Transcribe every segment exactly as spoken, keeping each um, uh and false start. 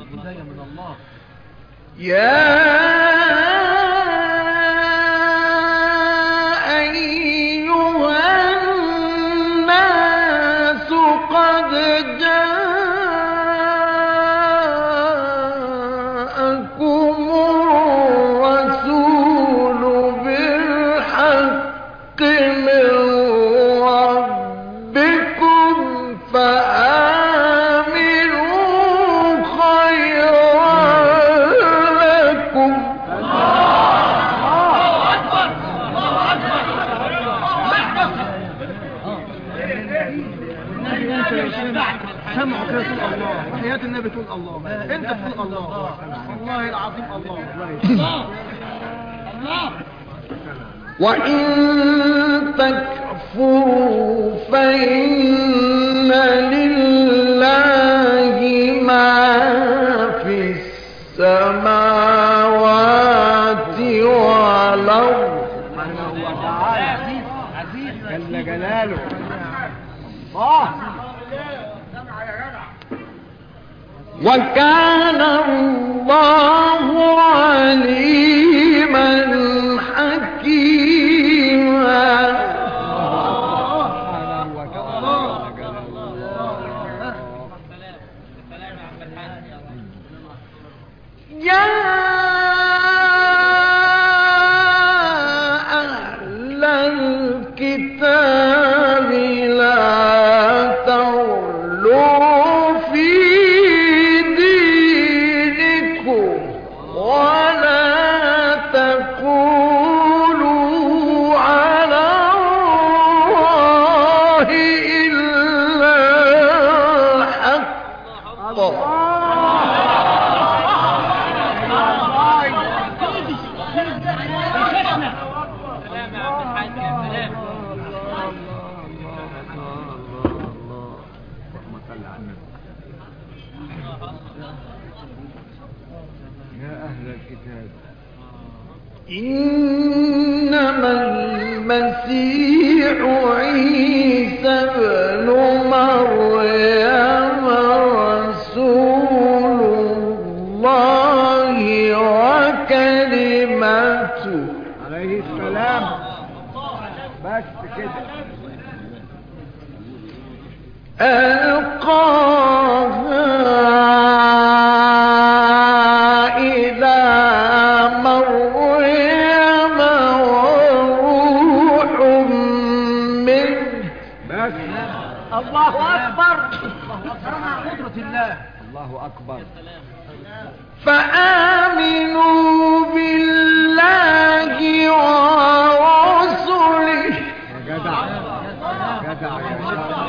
يا سمعوا كده تقول الله، وحياة النبي تقول الله، انت تقول الله، والله العظيم الله. الله وإن تكفروا فإن لله ما في السماوات والأرض. عزيز جل جلاله الله. وكان الله عليما حكيما. يا أهل الكتاب لا تغلوا في ولا تقولوا على الله إلا الحق. يا أهل الكتاب إنما المسيح عيسى ابن مريم رسول الله وكلمته عليه السلام. بس كده ألقاها إلى مريم وروح منه. بس الله أكبر. قدرة الله. الله أكبر. فآمنوا بالله ورسله. يا جدع جدع يا جدع.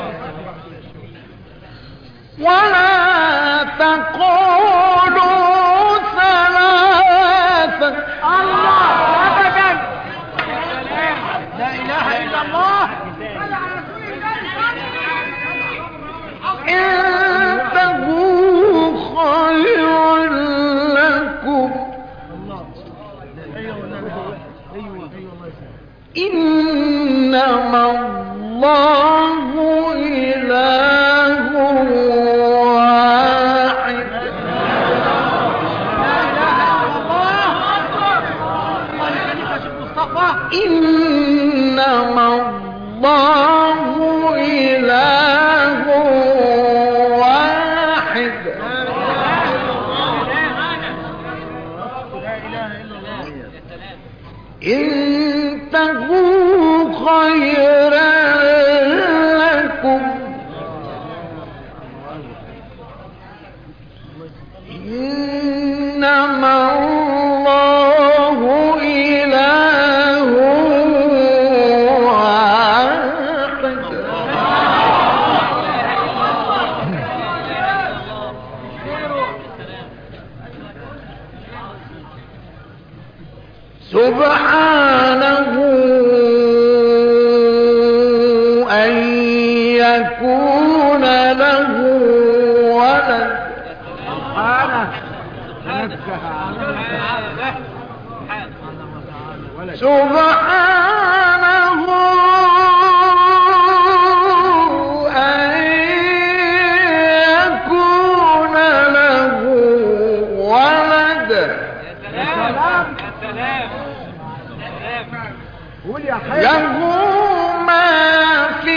ولا تقولوا ثلاثة. الله أبدا. لا إله إلا الله. انتهوا خيرا لكم. إنما الله إله واحد. إنما الله إله واحد. انتهوا خيرا لكم. إنما الله إله واحد. سبحانه أن يكون له ولد. سبحانه أن يكون له له ما في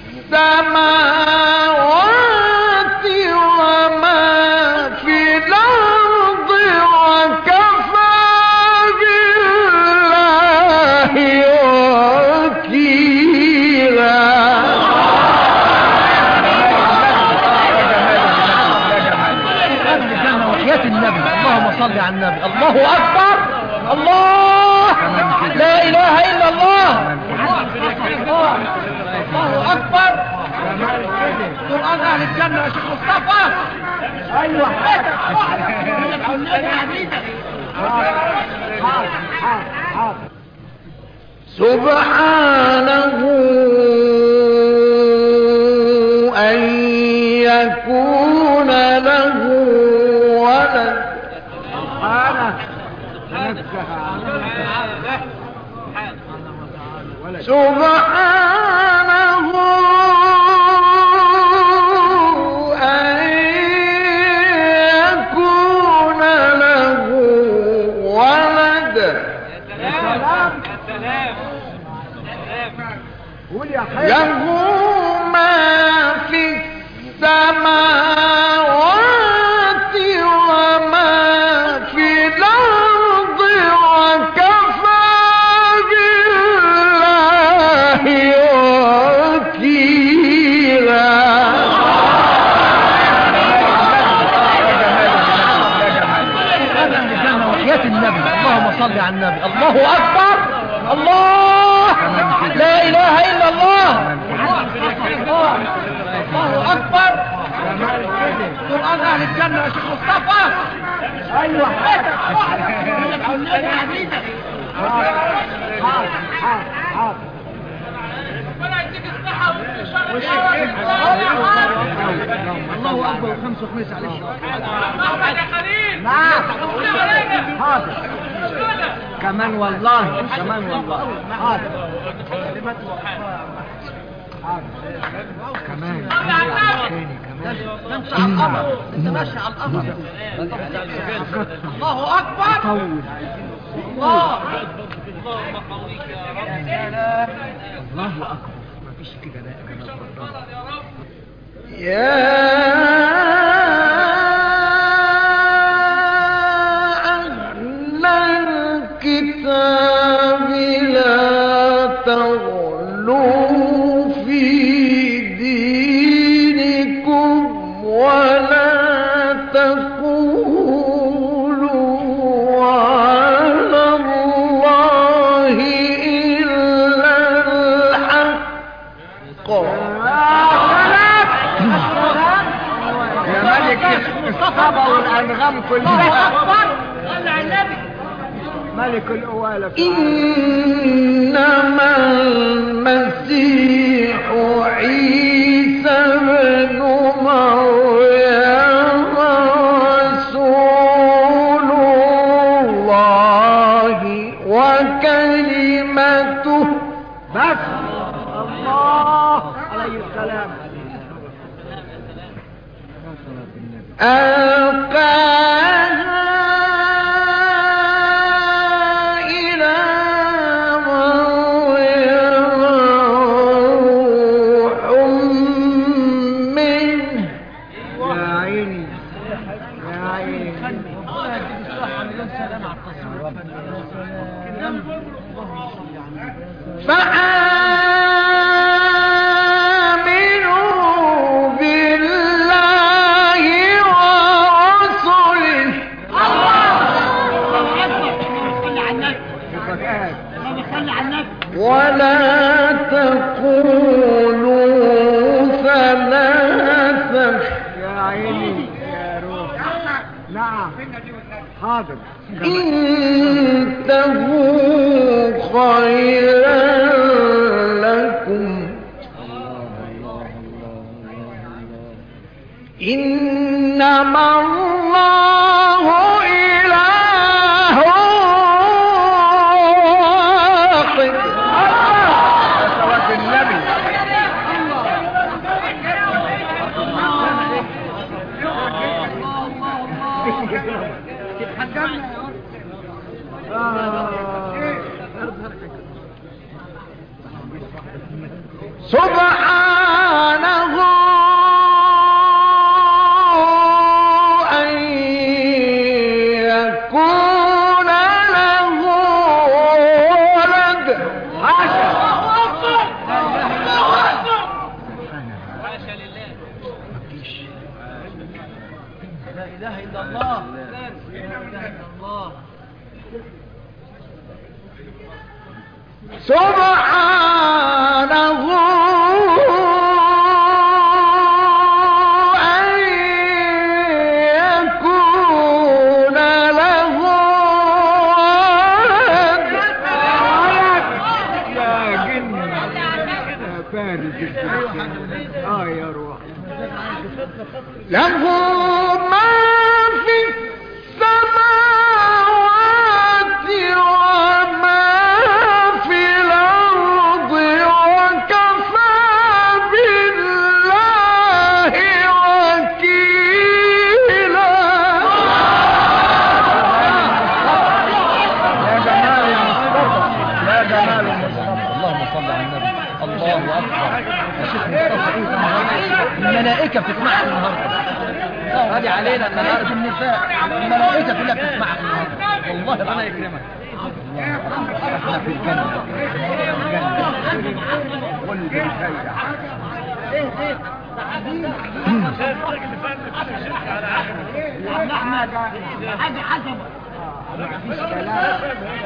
السماوات وما في الأرض وكفى بالله وكيلا. وحياة النبي، اللهم صل على النبي. الله أكبر، الله لا إله إلا الله. الله أكبر. قرآن أهل الجنة يا شيخ مصطفى. أيوة سبحانه أن يكون له ولد. سبحانه أن يكون له ولد. له ما في السماوات وما في الأرض وكفى بالله وكيلا. وحياة النبي، اللهم صل على النبي. الله أكبر، الله لا إله إلا الله. الله أكبر. قرآن أهل الجنة يا شيخ مصطفى. أيوة الله أكبر. خمس وخميس عليه. نعم حاضر. كمان والله، كمان والله. حاضر كمان كمان تمشي على القمر. انت ماشي على القمر. الله اكبر. الله اللهم قويك يا رب. الله اكبر. ما فيش كده بقى يا جماعه. يا أهل الكتاب لا تغلوا في دينكم ولا تقولوا على الله إلا الحق. يا ملك الصبا والأنغام كلها. ملك الأوالة. إنما المسيح عيسى بن مريم رسول الله وكلمته. بس الله عليه السلام. ألقاها إلى مريم روح منه. يا عيني يا عيني. فآمنوا بالله ورسله. ولا تقولوا ثلاثة. يا عيني يا روح. نعم حاضر. انتهوا خيرا لكم. إنما الله إله واحد. صلاة النبي. سبحانه أن يكون له ولد. حاشا لا إله إلا الله، لا إله إلا الله. سبحانه أن يكون له ولد. يا جن يا فارس اه يا روح. له ما في السماوات وما في الأرض وكفى بالله وكيلا. يا جمال يا مصطفى، يا جمال يا مصطفى. اللهم صل على النبي. الله اكبر يا شيخ مصطفى. الملائكه بتسمعك النهارده. هذه علينا الملائكه النساء، الملائكه كلها بتسمعك النهارده. والله ربنا يكرمك. احنا في الجنه، الجنه واللي بالخير. ايه ايه احمد حاجه حسب مفيش كلام.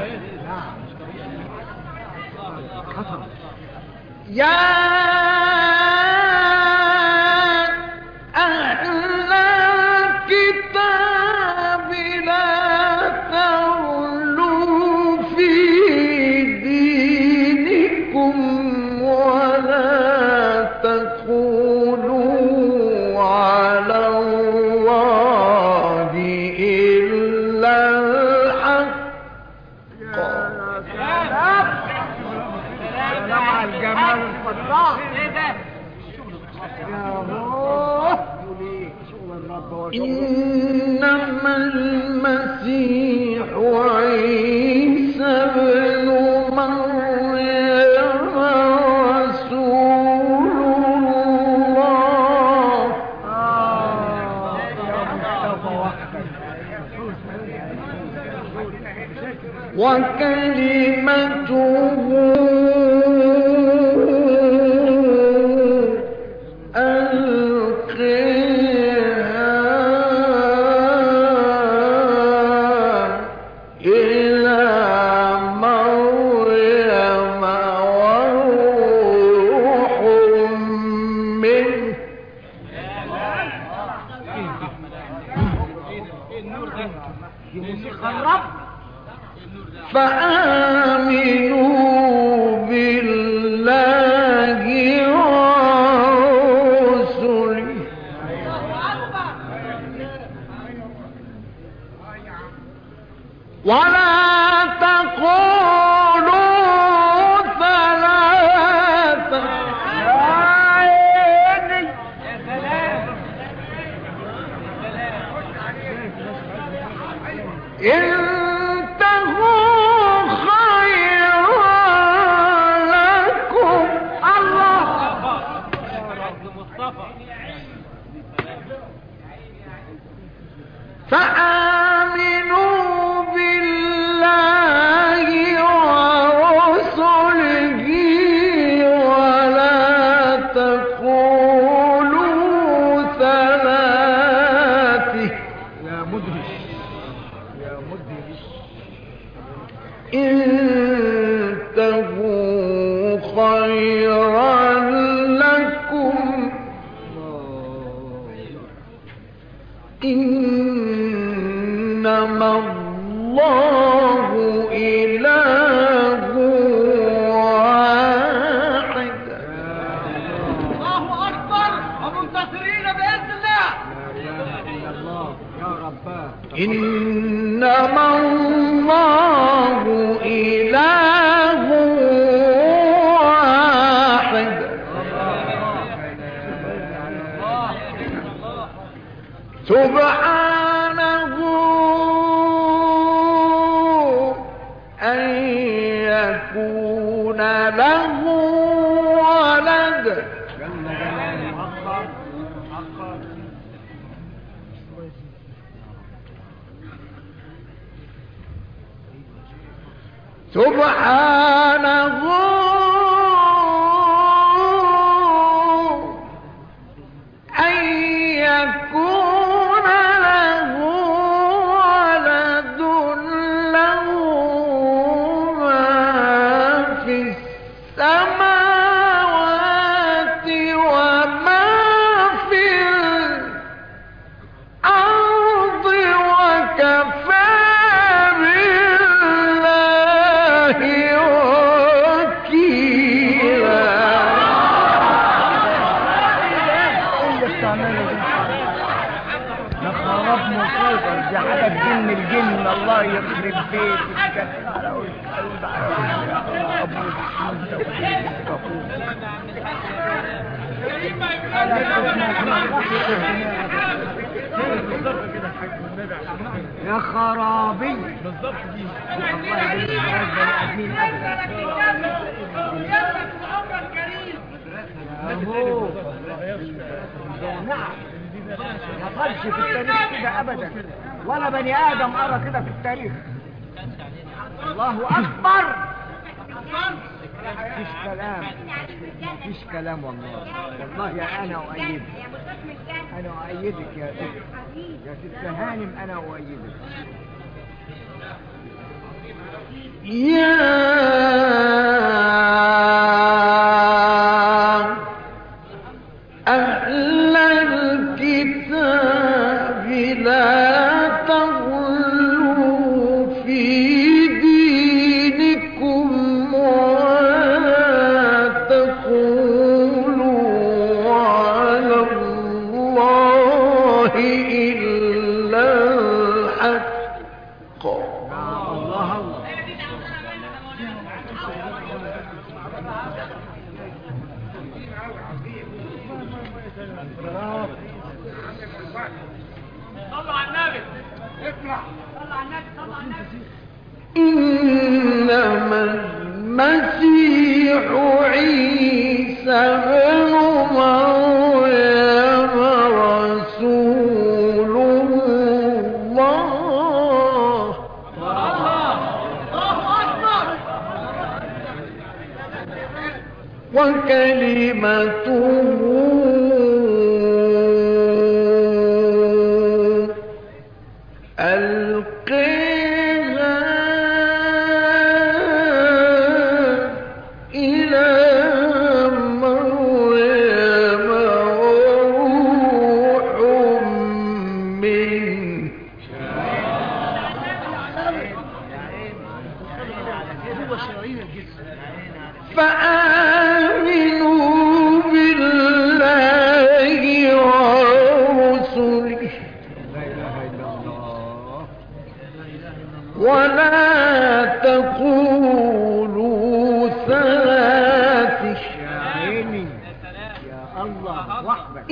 يا أهل الكتاب لا تغلوا في دينكم ولا تقولوا على الله إلا الحق. سلام على الجمال الفتاح. يا هو شغل الرب وشغل. إنما المسيح عيسى ابن مريم رسول الله. آه يا مصطفى وحدك. وكلمته فآمنوا بالله ورسله ولا تقولوا ثلاثة. انتهوا خيرا لكم. الله فآمنوا بالله ورسله ولا تقولوا ثلاثة. يا مدهش يا مدهش. انتهوا خيرا لكم. إنما الله إله واحد. الله أكبر ومنتصرين بإذن الله. لا إله إلا الله يا رباه. إنما الله إله واحد. سبحانه أن يكون له ولد سبحانه أن يكون له ولد له ما في السماوات وما في الأرض وكفى بالله وكيلا. يا خراب مصيبة دي حاجة تجن الجن، الله يخرب بيتك على القلب على أبوك أنت يا خرابي بالظبط دي والله دي بني ادمين اهو. نعم ما حصلش في التاريخ كده ابدا، ولا بني ادم ارى كده في التاريخ. الله اكبر. مفيش كلام مفيش كلام والله والله يا انا اؤيدك انا اؤيدك يا ست يا ست هانم انا اؤيدك. يا أهل الكتاب لا تغلوا في دينكم ولا تقولوا على الله إلا الحق. الله الله صلوا على النبي. اسمع صلوا على النبي صلوا على النبي. إنما المسيح عيسى بن مريم رسول الله وكلمته ألقيها إلى مريم وروح منه فآمنوا بالله ورسله ولا تقولوا ثلاث يا الله وحدك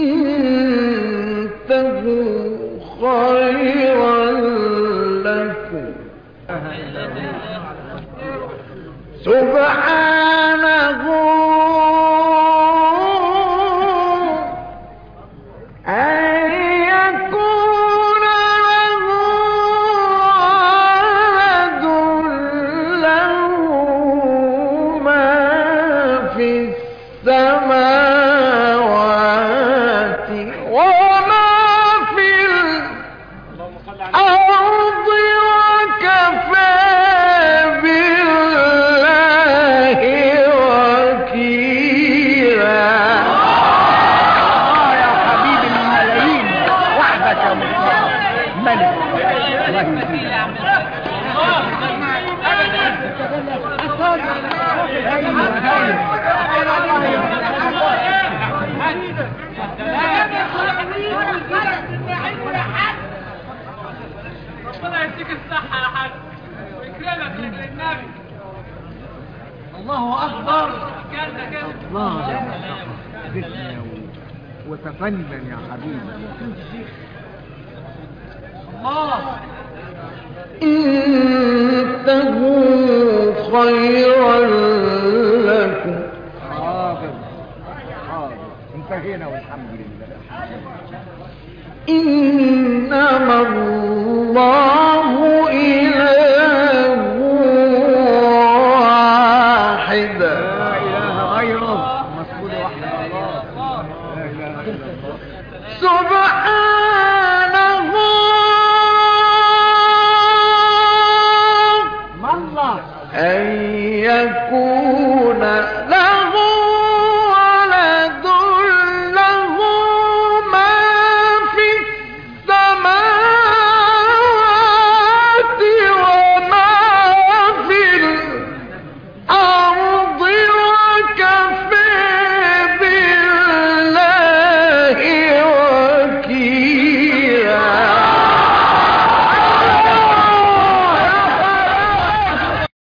انتهوا خيرا لكم. سبحانه أن يكون له ولد له ما في السماوات وما في الأرض وكفى بالله وكيلا. اه يا حبيب الملايين وحدك يا ملك ربنا يديك الصحة يا حاج ويكرمك للنبي. الله اكبر. كده كده الله تسمع وتفنن يا حبيبي. الله انتهوا خيرا لكم. حاضر حاضر انتهينا والحمد لله. إنما الله